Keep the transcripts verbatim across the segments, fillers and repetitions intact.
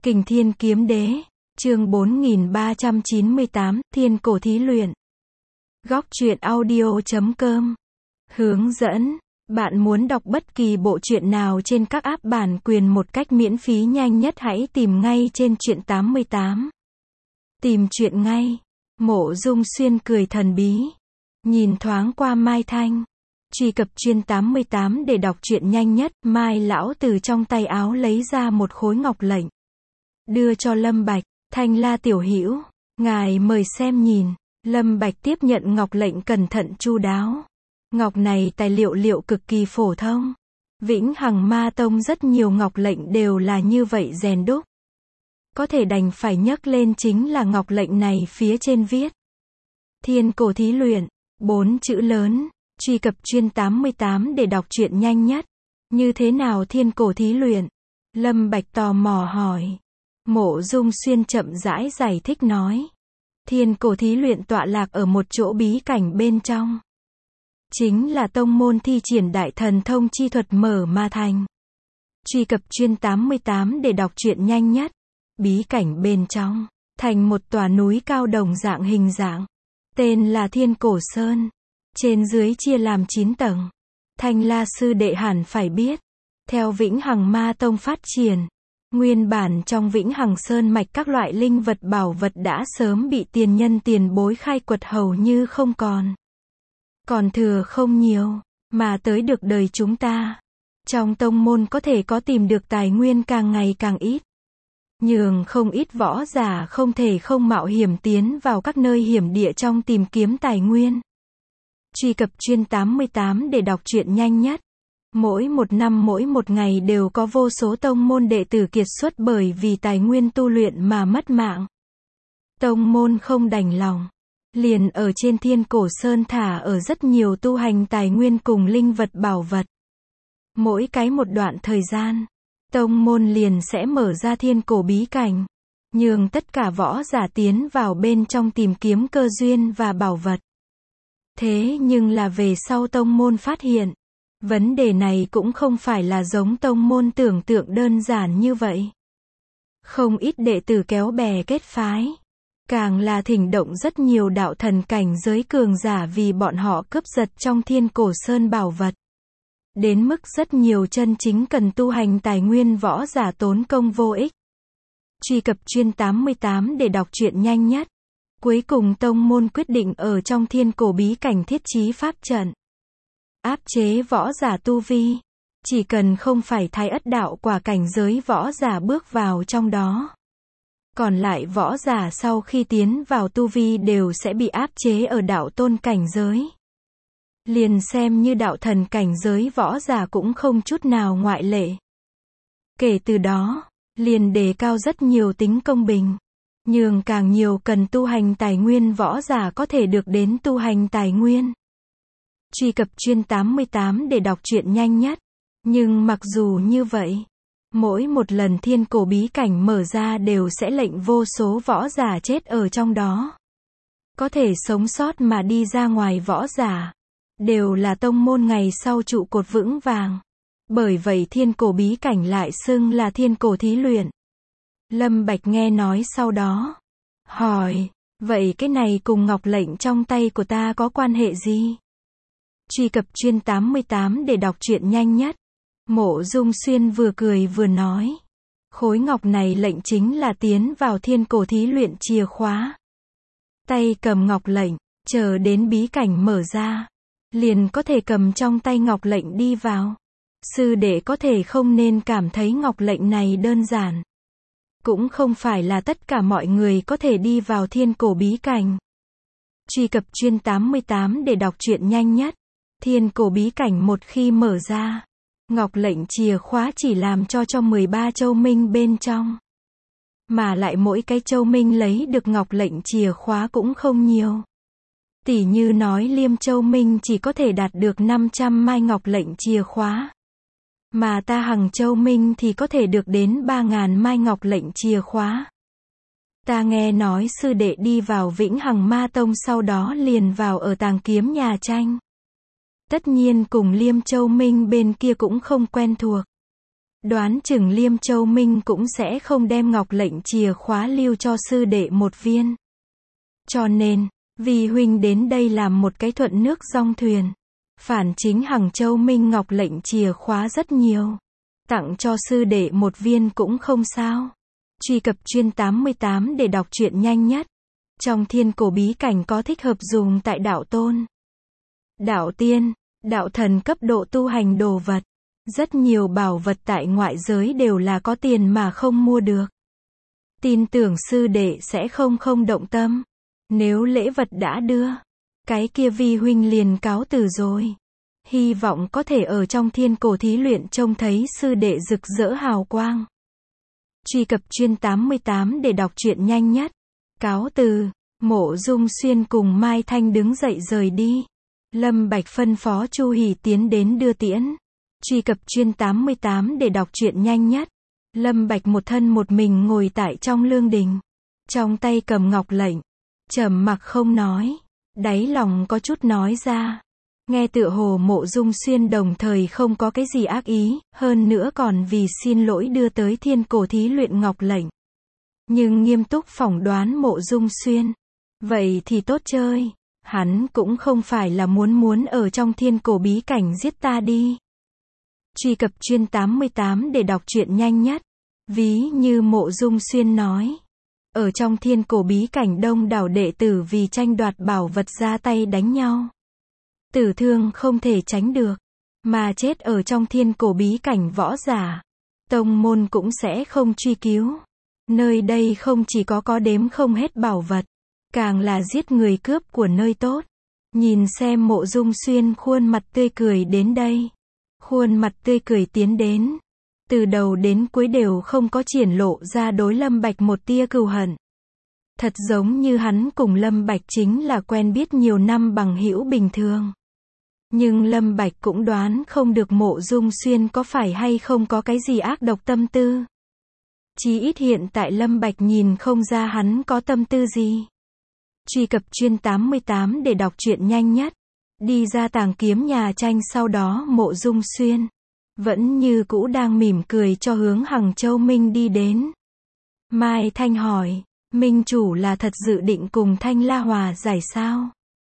Kình Thiên Kiếm Đế, chương bốn nghìn ba trăm chín mươi tám, Thiên Cổ Thí Luyện. Góc truyện audio chấm com. Hướng dẫn. Bạn muốn đọc bất kỳ bộ truyện nào trên các app bản quyền một cách miễn phí nhanh nhất, hãy tìm ngay trên truyện tám mươi tám. Tìm truyện ngay. Mộ Dung Xuyên cười thần bí. Nhìn thoáng qua Mai Thanh. Truy cập truyện tám mươi tám để đọc truyện nhanh nhất. Mai lão từ trong tay áo lấy ra một khối ngọc lệnh. Đưa cho Lâm Bạch. Thanh La tiểu hữu, ngài mời xem nhìn. Lâm Bạch tiếp nhận ngọc lệnh cẩn thận chu đáo. Ngọc này tài liệu liệu cực kỳ phổ thông. Vĩnh Hằng Ma Tông rất nhiều ngọc lệnh đều là như vậy rèn đúc. Có thể đành phải nhắc lên chính là ngọc lệnh này phía trên viết Thiên Cổ Thí Luyện, bốn chữ lớn. Truy cập truyện tám mươi tám để đọc truyện nhanh nhất. Như thế nào Thiên Cổ Thí Luyện? Lâm Bạch tò mò hỏi. Mộ Dung Xuyên chậm rãi giải thích nói. Thiên Cổ Thí Luyện tọa lạc ở một chỗ bí cảnh bên trong. Chính là tông môn thi triển đại thần thông chi thuật mở ma thành. Truy cập truyện tám mươi tám để đọc truyện nhanh nhất. Bí cảnh bên trong, thành một tòa núi cao đồng dạng hình dạng. Tên là Thiên Cổ Sơn. Trên dưới chia làm chín tầng. Thanh La sư đệ hẳn phải biết. Theo Vĩnh Hằng Ma Tông phát triển, nguyên bản trong Vĩnh Hằng Sơn mạch các loại linh vật bảo vật đã sớm bị tiền nhân tiền bối khai quật hầu như không còn. Còn thừa không nhiều, mà tới được đời chúng ta. Trong tông môn có thể có tìm được tài nguyên càng ngày càng ít. Nhường không ít võ giả không thể không mạo hiểm tiến vào các nơi hiểm địa trong tìm kiếm tài nguyên. Truy cập truyện tám mươi tám để đọc truyện nhanh nhất. Mỗi một năm mỗi một ngày đều có vô số tông môn đệ tử kiệt xuất bởi vì tài nguyên tu luyện mà mất mạng. Tông môn không đành lòng. Liền ở trên Thiên Cổ Sơn thả ở rất nhiều tu hành tài nguyên cùng linh vật bảo vật. Mỗi cái một đoạn thời gian, tông môn liền sẽ mở ra thiên cổ bí cảnh. Nhường tất cả võ giả tiến vào bên trong tìm kiếm cơ duyên và bảo vật. Thế nhưng là về sau tông môn phát hiện. Vấn đề này cũng không phải là giống tông môn tưởng tượng đơn giản như vậy. Không ít đệ tử kéo bè kết phái. Càng là thỉnh động rất nhiều đạo thần cảnh giới cường giả vì bọn họ cướp giật trong Thiên Cổ Sơn bảo vật. Đến mức rất nhiều chân chính cần tu hành tài nguyên võ giả tốn công vô ích. Truy cập truyện tám mươi tám để đọc truyện nhanh nhất. Cuối cùng tông môn quyết định ở trong thiên cổ bí cảnh thiết trí pháp trận. Áp chế võ giả tu vi. Chỉ cần không phải thái ất đạo quả cảnh giới võ giả bước vào trong đó. Còn lại võ giả sau khi tiến vào tu vi đều sẽ bị áp chế ở đạo tôn cảnh giới. Liền xem như đạo thần cảnh giới võ giả cũng không chút nào ngoại lệ. Kể từ đó, liền đề cao rất nhiều tính công bình. Nhường càng nhiều cần tu hành tài nguyên võ giả có thể được đến tu hành tài nguyên. Truy cập truyện tám mươi tám để đọc truyện nhanh nhất. Nhưng mặc dù như vậy, mỗi một lần thiên cổ bí cảnh mở ra đều sẽ lệnh vô số võ giả chết ở trong đó. Có thể sống sót mà đi ra ngoài võ giả, đều là tông môn ngày sau trụ cột vững vàng. Bởi vậy thiên cổ bí cảnh lại xưng là Thiên Cổ Thí Luyện. Lâm Bạch nghe nói sau đó. Hỏi, vậy cái này cùng ngọc lệnh trong tay của ta có quan hệ gì? Truy cập truyện tám mươi tám để đọc truyện nhanh nhất. Mộ Dung Xuyên vừa cười vừa nói. Khối ngọc này lệnh chính là tiến vào Thiên Cổ Thí Luyện chìa khóa. Tay cầm ngọc lệnh, chờ đến bí cảnh mở ra. Liền có thể cầm trong tay ngọc lệnh đi vào. Sư đệ có thể không nên cảm thấy ngọc lệnh này đơn giản. Cũng không phải là tất cả mọi người có thể đi vào thiên cổ bí cảnh. Truy cập truyện tám mươi tám để đọc truyện nhanh nhất. Thiên cổ bí cảnh một khi mở ra, ngọc lệnh chìa khóa chỉ làm cho cho mười ba châu minh bên trong. Mà lại mỗi cái châu minh lấy được ngọc lệnh chìa khóa cũng không nhiều. Tỷ như nói Liêm Châu Minh chỉ có thể đạt được năm trăm mai ngọc lệnh chìa khóa. Mà ta Hằng Châu Minh thì có thể được đến ba nghìn mai ngọc lệnh chìa khóa. Ta nghe nói sư đệ đi vào Vĩnh Hằng Ma Tông sau đó liền vào ở Tàng Kiếm nhà tranh. Tất nhiên cùng Liêm Châu Minh bên kia cũng không quen thuộc. đoán chừng Liêm Châu Minh cũng sẽ không đem ngọc lệnh chìa khóa lưu cho sư đệ một viên. Cho nên, vì huynh đến đây làm một cái thuận nước dong thuyền. Phản chính Hằng Châu Minh ngọc lệnh chìa khóa rất nhiều. Tặng cho sư đệ một viên cũng không sao. Truy cập chuyên tám mươi tám để đọc truyện nhanh nhất. Trong thiên cổ bí cảnh có thích hợp dùng tại đạo tôn, đạo tiên, đạo thần cấp độ tu hành đồ vật. Rất nhiều bảo vật tại ngoại giới đều là có tiền mà không mua được. Tin tưởng sư đệ sẽ không không động tâm. Nếu lễ vật đã đưa, cái kia vi huynh liền cáo từ rồi. Hy vọng có thể ở trong thiên cổ thí luyện trông thấy sư đệ rực rỡ hào quang. Truy cập chuyên tám mươi tám để đọc truyện nhanh nhất. Cáo từ, Mộ Dung Xuyên cùng Mai Thanh đứng dậy rời đi. Lâm Bạch phân phó Chu Hỉ tiến đến đưa tiễn. Truy cập chuyên tám mươi tám để đọc truyện nhanh nhất. Lâm Bạch một thân một mình ngồi tại trong lương đình. Trong tay cầm ngọc lệnh. Trầm mặc không nói. Đáy lòng có chút nói ra. Nghe tựa hồ Mộ Dung Xuyên đồng thời không có cái gì ác ý, hơn nữa còn vì xin lỗi đưa tới thiên cổ thí luyện ngọc lệnh. Nhưng nghiêm túc phỏng đoán Mộ Dung Xuyên. Vậy thì tốt chơi. Hắn cũng không phải là muốn muốn ở trong thiên cổ bí cảnh giết ta đi. Truy cập chuyên tám mươi tám để đọc truyện nhanh nhất. Ví như Mộ Dung Xuyên nói. Ở trong thiên cổ bí cảnh đông đảo đệ tử vì tranh đoạt bảo vật ra tay đánh nhau. Tử thương không thể tránh được. Mà chết ở trong thiên cổ bí cảnh võ giả. Tông môn cũng sẽ không truy cứu. Nơi đây không chỉ có có đếm không hết bảo vật. Càng là giết người cướp của nơi tốt. Nhìn xem Mộ Dung Xuyên khuôn mặt tươi cười đến đây. Khuôn mặt tươi cười tiến đến. Từ đầu đến cuối đều không có triển lộ ra đối Lâm Bạch một tia cừu hận. Thật giống như hắn cùng Lâm Bạch chính là quen biết nhiều năm bằng hữu bình thường. Nhưng Lâm Bạch cũng đoán không được Mộ Dung Xuyên có phải hay không có cái gì ác độc tâm tư. Chí ít hiện tại Lâm Bạch nhìn không ra hắn có tâm tư gì. Truy cập chuyên tám mươi tám để đọc truyện nhanh nhất. Đi ra tàng kiếm nhà tranh sau đó Mộ Dung Xuyên vẫn như cũ đang mỉm cười cho hướng Hằng Châu Minh đi đến. Mai Thanh hỏi, Minh chủ là thật dự định cùng Thanh La hòa giải sao?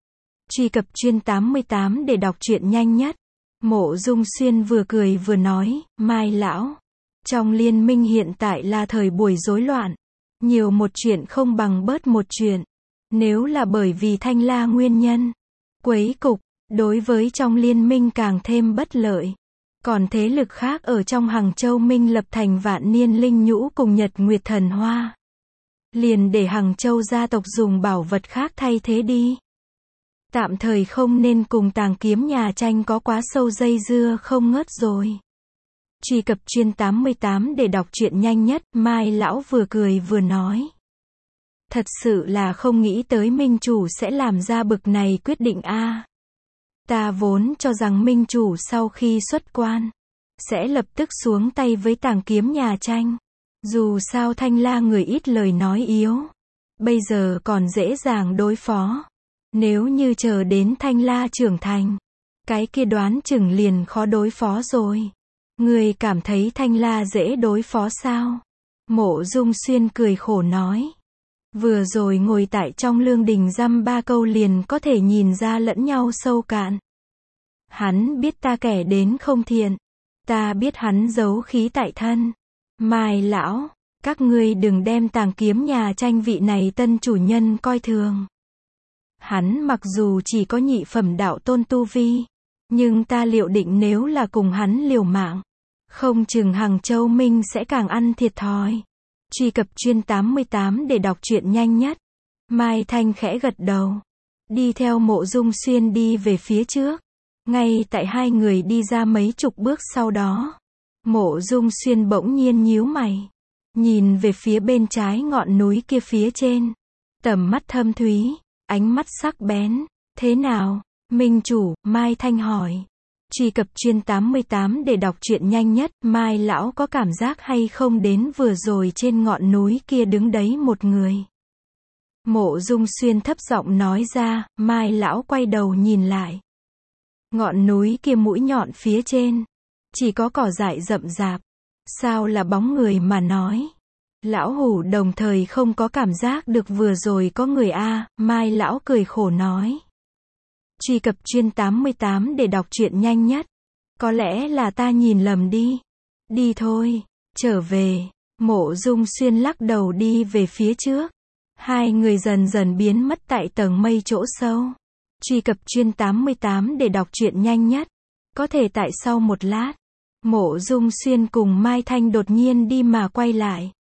Truy cập chuyên tám mươi tám để đọc truyện nhanh nhất. Mộ Dung Xuyên vừa cười vừa nói, Mai lão, trong liên minh hiện tại là thời buổi rối loạn. Nhiều một chuyện không bằng bớt một chuyện. Nếu là bởi vì Thanh La nguyên nhân quấy cục, đối với trong liên minh càng thêm bất lợi. Còn thế lực khác ở trong Hằng Châu Minh lập thành Vạn Niên Linh Nhũ cùng Nhật Nguyệt Thần Hoa. Liền để Hằng Châu gia tộc dùng bảo vật khác thay thế đi. Tạm thời không nên cùng tàng kiếm nhà tranh có quá sâu dây dưa không ngớt rồi. Truy cập chuyên tám mươi tám để đọc truyện nhanh nhất. Mai lão vừa cười vừa nói. Thật sự là không nghĩ tới Minh chủ sẽ làm ra bực này quyết định a. À, ta vốn cho rằng Minh chủ sau khi xuất quan sẽ lập tức xuống tay với tàng kiếm nhà tranh. Dù sao Thanh La người ít lời nói yếu. Bây giờ còn dễ dàng đối phó. Nếu như chờ đến Thanh La trưởng thành, cái kia đoán chừng liền khó đối phó rồi. Người cảm thấy Thanh La dễ đối phó sao? Mộ Dung Xuyên cười khổ nói. Vừa rồi ngồi tại trong lương đình dăm ba câu liền có thể nhìn ra lẫn nhau sâu cạn. Hắn biết ta kẻ đến không thiện. Ta biết hắn giấu khí tại thân. Mai lão, các ngươi đừng đem tàng kiếm nhà tranh vị này tân chủ nhân coi thường. Hắn mặc dù chỉ có nhị phẩm đạo tôn tu vi, nhưng ta liệu định nếu là cùng hắn liều mạng, không chừng Hằng Châu Minh sẽ càng ăn thiệt thòi. Truy cập chuyên tám mươi tám để đọc truyện nhanh nhất. Mai Thanh khẽ gật đầu. Đi theo Mộ Dung Xuyên đi về phía trước. Ngay tại hai người đi ra mấy chục bước sau đó. Mộ Dung Xuyên bỗng nhiên nhíu mày. Nhìn về phía bên trái ngọn núi kia phía trên. Tầm mắt thâm thúy, ánh mắt sắc bén. Thế nào, Minh chủ? Mai Thanh hỏi. Truy cập chuyên tám mươi tám để đọc truyện nhanh nhất. Mai lão có cảm giác hay không đến vừa rồi trên ngọn núi kia đứng đấy một người. Mộ Dung Xuyên thấp giọng nói ra. Mai lão quay đầu nhìn lại. Ngọn núi kia mũi nhọn phía trên chỉ có cỏ dại rậm rạp. Sao là bóng người mà nói? Lão Hủ đồng thời không có cảm giác được vừa rồi có người a, Mai lão cười khổ nói. Truy cập chuyên tám mươi tám để đọc truyện nhanh nhất. Có lẽ là ta nhìn lầm đi. Đi thôi, trở về. Mộ Dung Xuyên lắc đầu đi về phía trước. Hai người dần dần biến mất tại tầng mây chỗ sâu. Truy cập chuyên tám mươi tám để đọc truyện nhanh nhất. Có thể tại sau một lát, Mộ Dung Xuyên cùng Mai Thanh đột nhiên đi mà quay lại.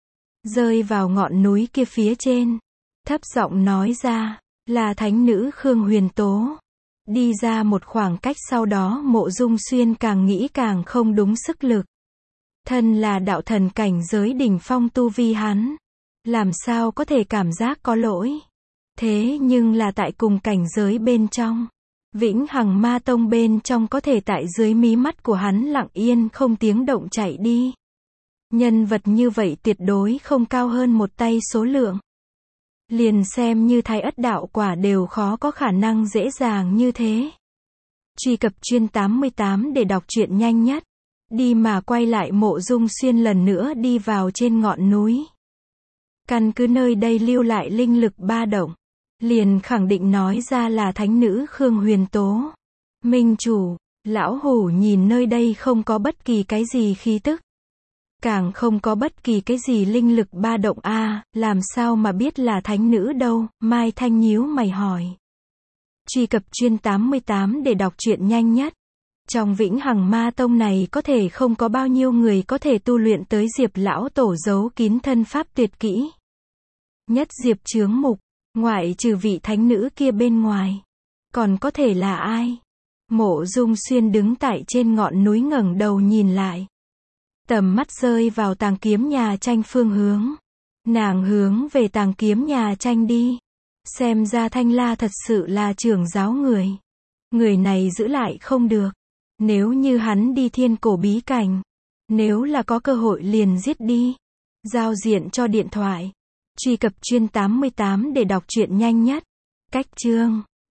Rơi vào ngọn núi kia phía trên. Thấp giọng nói ra, là thánh nữ Khương Huyền Tố. Đi ra một khoảng cách sau đó Mộ Dung Xuyên càng nghĩ càng không đúng sức lực. Thân là đạo thần cảnh giới đỉnh phong tu vi hắn. Làm sao có thể cảm giác có lỗi. Thế nhưng là tại cùng cảnh giới bên trong. Vĩnh Hằng Ma Tông bên trong có thể tại dưới mí mắt của hắn lặng yên không tiếng động chạy đi. Nhân vật như vậy tuyệt đối không cao hơn một tay số lượng. Liền xem như Thái Ất đạo quả đều khó có khả năng dễ dàng như thế. Truy cập chuyên tám mươi tám để đọc truyện nhanh nhất. Đi mà quay lại Mộ Dung Xuyên lần nữa đi vào trên ngọn núi. Căn cứ nơi đây lưu lại linh lực ba động. Liền khẳng định nói ra là thánh nữ Khương Huyền Tố. Minh chủ, lão Hủ nhìn nơi đây không có bất kỳ cái gì khí tức. Càng không có bất kỳ cái gì linh lực ba động a, à, làm sao mà biết là thánh nữ đâu, Mai Thanh nhíu mày hỏi. Truy cập chuyên tám mươi tám để đọc truyện nhanh nhất. Trong Vĩnh Hằng Ma Tông này có thể không có bao nhiêu người có thể tu luyện tới Diệp lão tổ giấu kín thân pháp tuyệt kỹ. Nhất Diệp chướng mục, ngoại trừ vị thánh nữ kia bên ngoài. Còn có thể là ai? Mộ Dung Xuyên đứng tại trên ngọn núi ngẩng đầu nhìn lại. Tầm mắt rơi vào tàng kiếm nhà tranh phương hướng. Nàng hướng về tàng kiếm nhà tranh đi. Xem ra Thanh La thật sự là trưởng giáo người. Người này giữ lại không được. Nếu như hắn đi thiên cổ bí cảnh. Nếu là có cơ hội liền giết đi. Giao diện cho điện thoại. Truy cập chuyên tám mươi tám để đọc truyện nhanh nhất. Cách chương